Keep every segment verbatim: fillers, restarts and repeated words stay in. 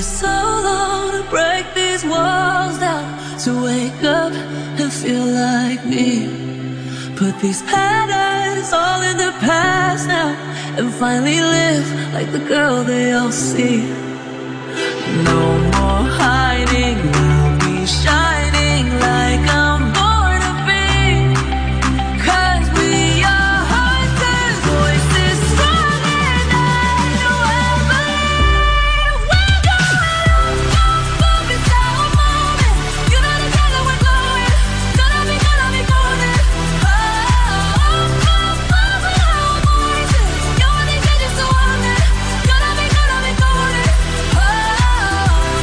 so long to break these walls down, to wake up and feel like me. Put these patterns all in the past now, and finally live like the girl they all see. No more hiding, I'll be shining like I'm born to be. 'Cause we are hunters, voices strong and I know I believe. We're going up, up, up, it's our moment. You know the color we're glowing. Gonna be, gonna be golden. Oh, up, up, up with our voices. You're the edges so on it. Gonna be, gonna be golden. Oh,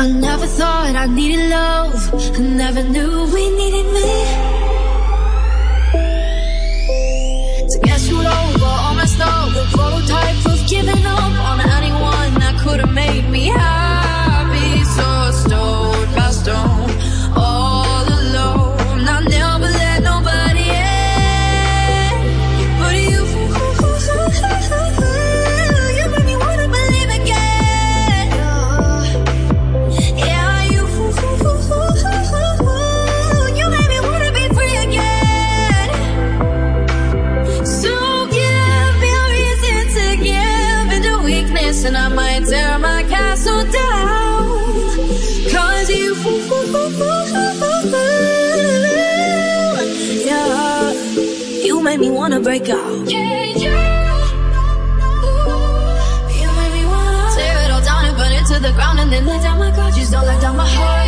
I never thought I needed love. I never knew we needed me. To get screwed over, all messed up, the prototype of giving up on anyone that could have made me happy. So stone by stone, all alone. I never let nobody in, but you. You made me wanna believe again. Yeah, you. You made me wanna be free again. So give me a reason to give into weakness, and I might tear my castle down. Cause you, yeah, you made me wanna break out. Yeah, yeah. You made me wanna tear it all down and burn it to the ground, and then let down my guard. You stole like down my heart.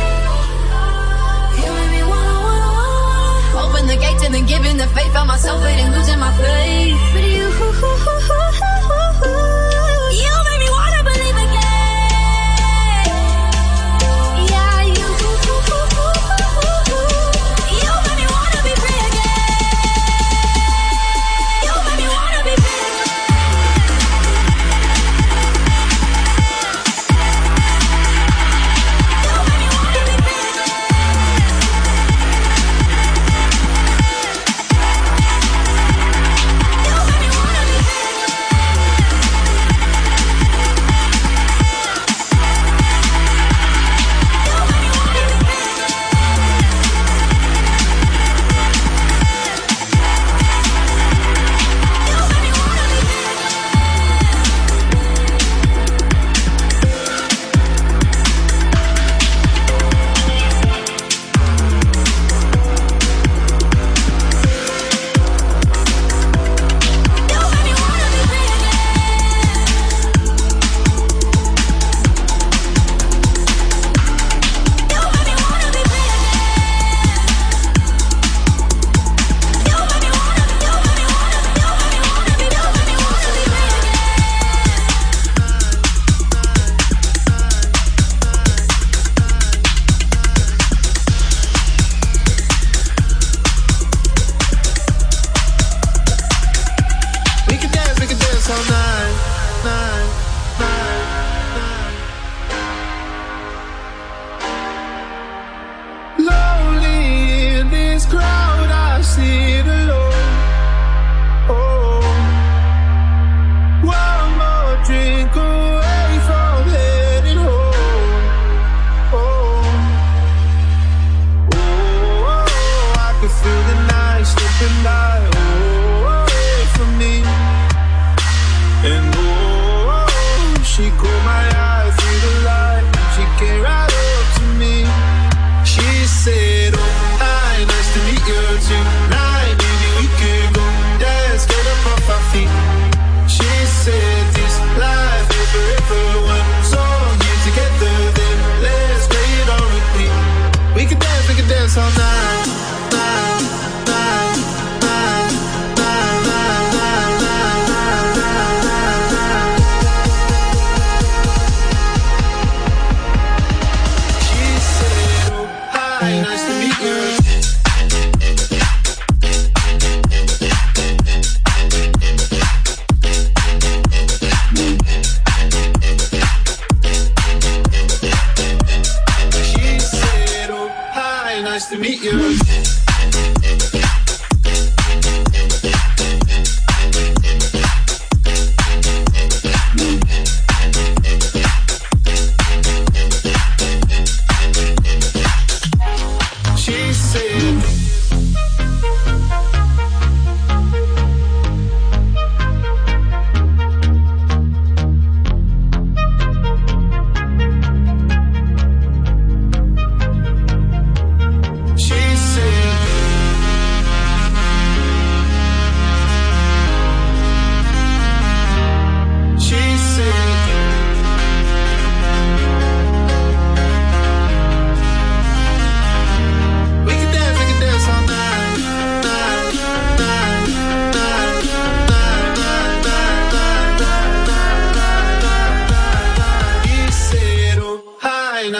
You made me wanna, wanna, wanna open the gate and then giving the faith. Found myself waiting, losing my faith. But you, you made me wanna believe again. Yeah, you, you made me wanna be free again. You made me wanna be free again. You made me wanna be free again. You made me wanna be free again.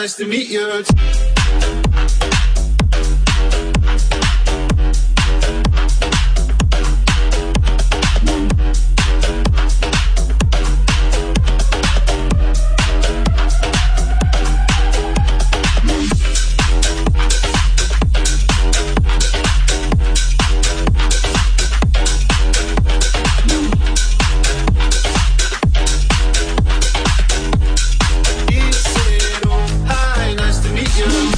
nice to meet you. You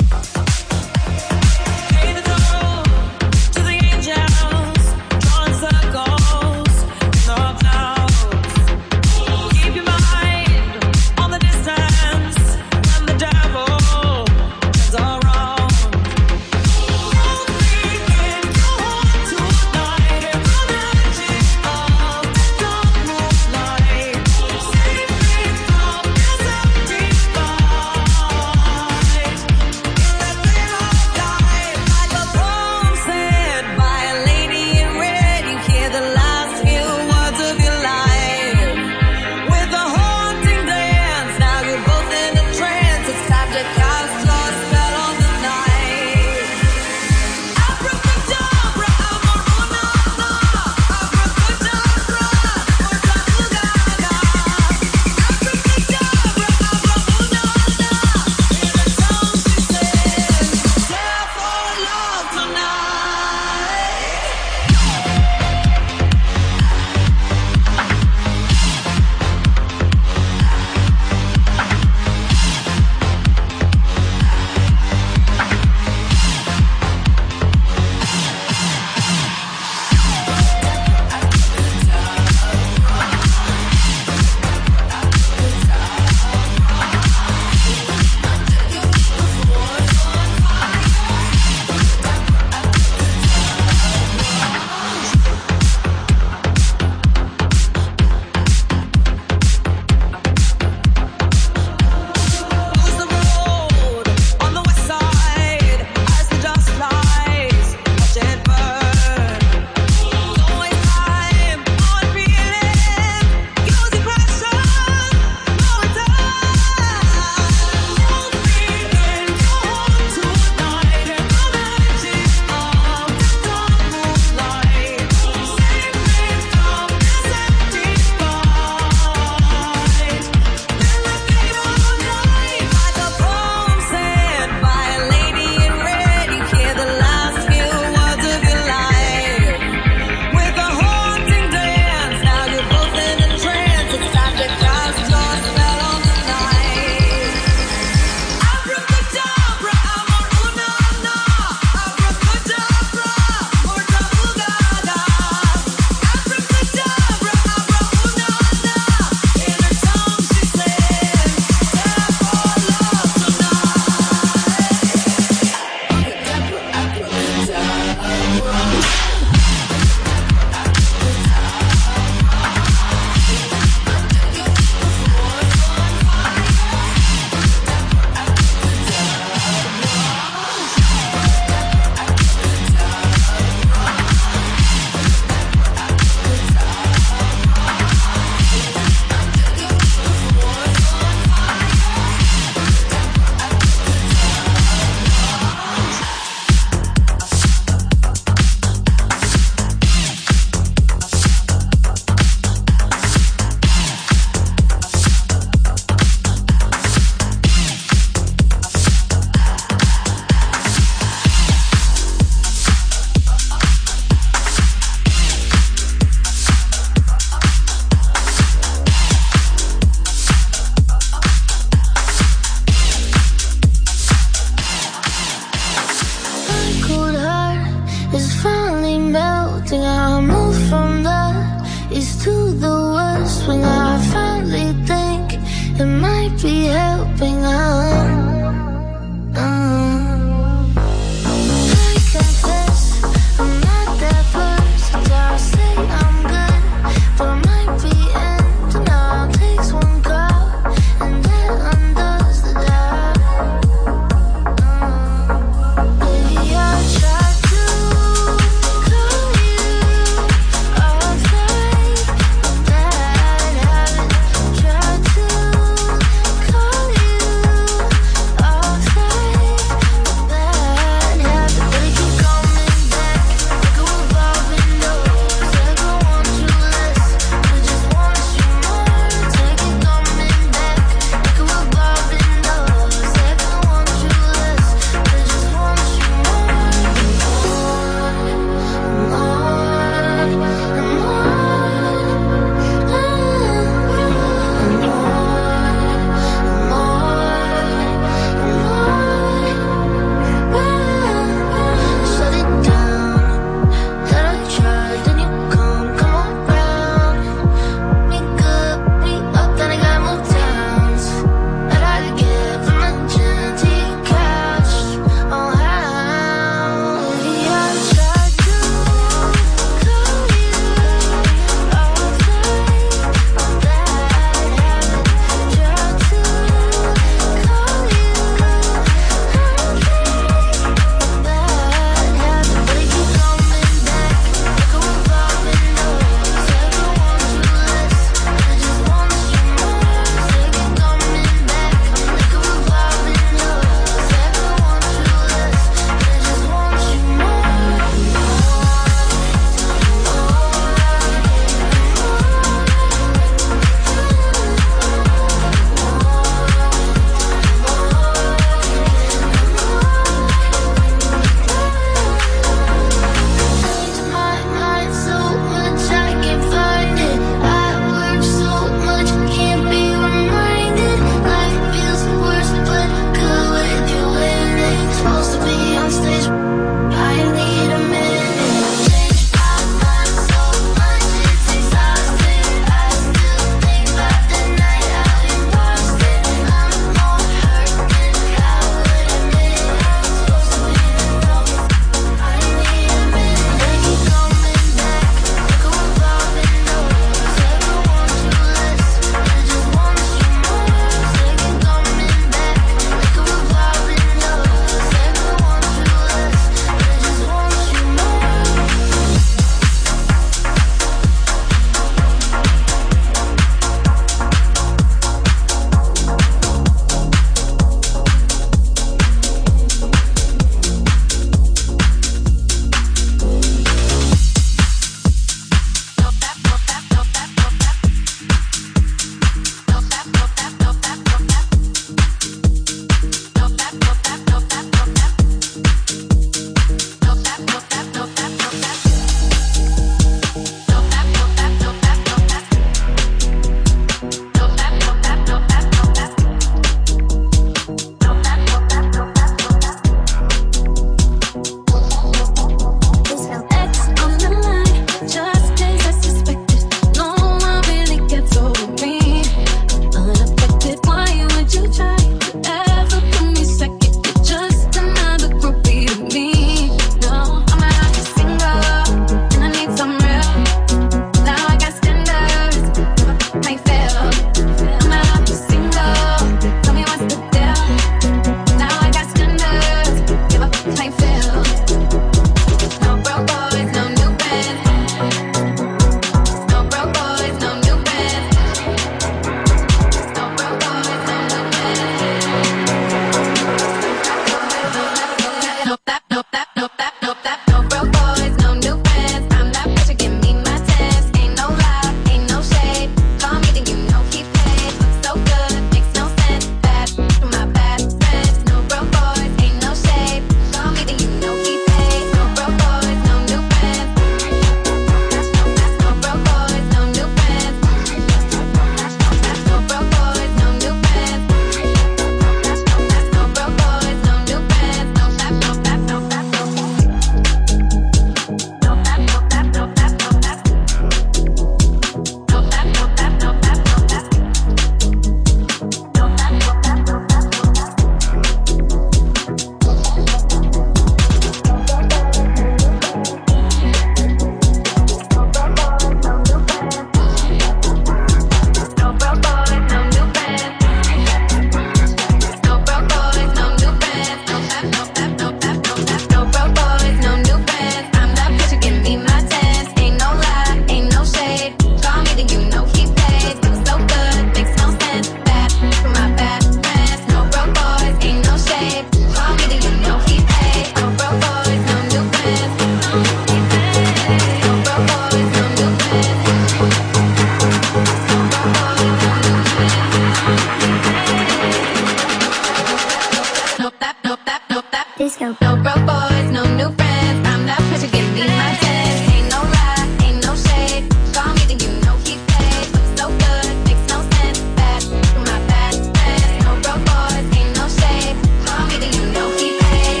No, no broke boys, no new friends. I'm that pressure, give me my chance. Ain't no lie, ain't no shade. Call me, then you know he paid. Looks so good, makes no sense. Bad, to my bad friends. No broke boys, ain't no shade. Call me, then you know he paid.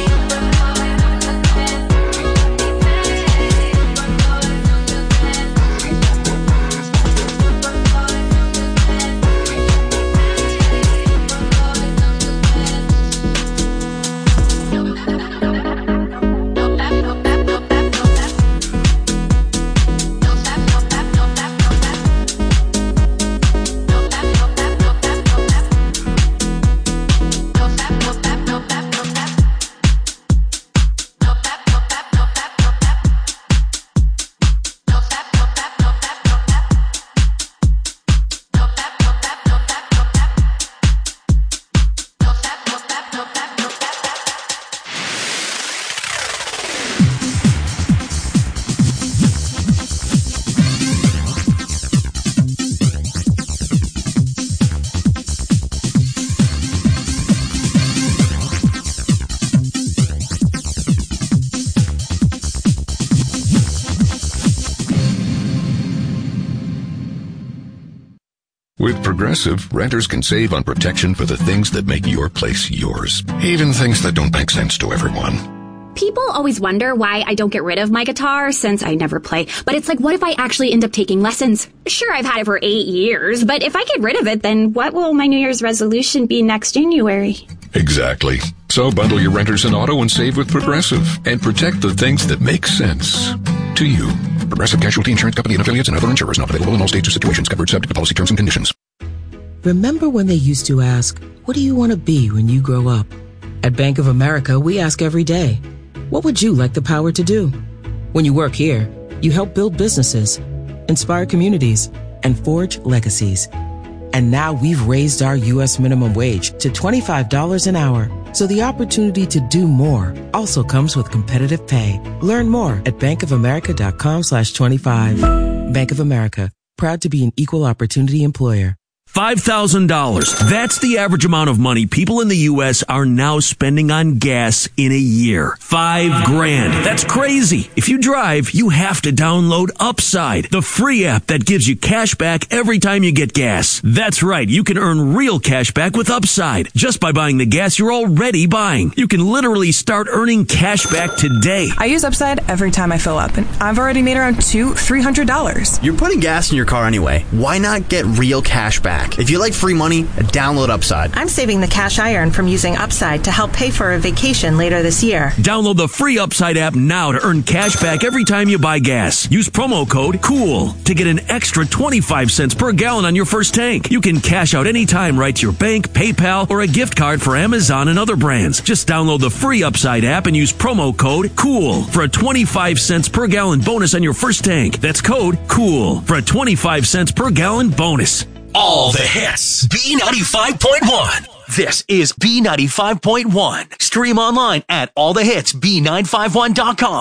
With Progressive, renters can save on protection for the things that make your place yours, even things that don't make sense to everyone. People always wonder why I don't get rid of my guitar since I never play. But it's like, what if I actually end up taking lessons? Sure, I've had it for eight years, but if I get rid of it, then what will my New Year's resolution be next January? Exactly. So bundle your renters and auto and save with Progressive and protect the things that make sense to you. Progressive Casualty Insurance Company and affiliates and other insurers not available in all states or situations. Covered subject to policy terms and conditions. Remember when they used to ask, what do you want to be when you grow up? At Bank of America, we ask every day, what would you like the power to do? When you work here, you help build businesses, inspire communities, and forge legacies. And now we've raised our U S minimum wage to twenty-five dollars an hour. So the opportunity to do more also comes with competitive pay. Learn more at bankofamerica.com slash 25. Bank of America, proud to be an equal opportunity employer. five thousand dollars. That's the average amount of money people in the U S are now spending on gas in a year. Five grand. That's crazy. If you drive, you have to download Upside, the free app that gives you cash back every time you get gas. That's right. You can earn real cash back with Upside just by buying the gas you're already buying. You can literally start earning cash back today. I use Upside every time I fill up, and I've already made around two, three hundred dollars. You're putting gas in your car anyway. Why not get real cash back? If you like free money, download Upside. I'm saving the cash I earn from using Upside to help pay for a vacation later this year. Download the free Upside app now to earn cash back every time you buy gas. Use promo code COOL to get an extra twenty-five cents per gallon on your first tank. You can cash out anytime right to your bank, PayPal, or a gift card for Amazon and other brands. Just download the free Upside app and use promo code COOL for a twenty-five cents per gallon bonus on your first tank. That's code COOL for a twenty-five cents per gallon bonus. All the hits. B ninety-five point one. This is B ninety-five point one. Stream online at all the hits B nine five one dot com.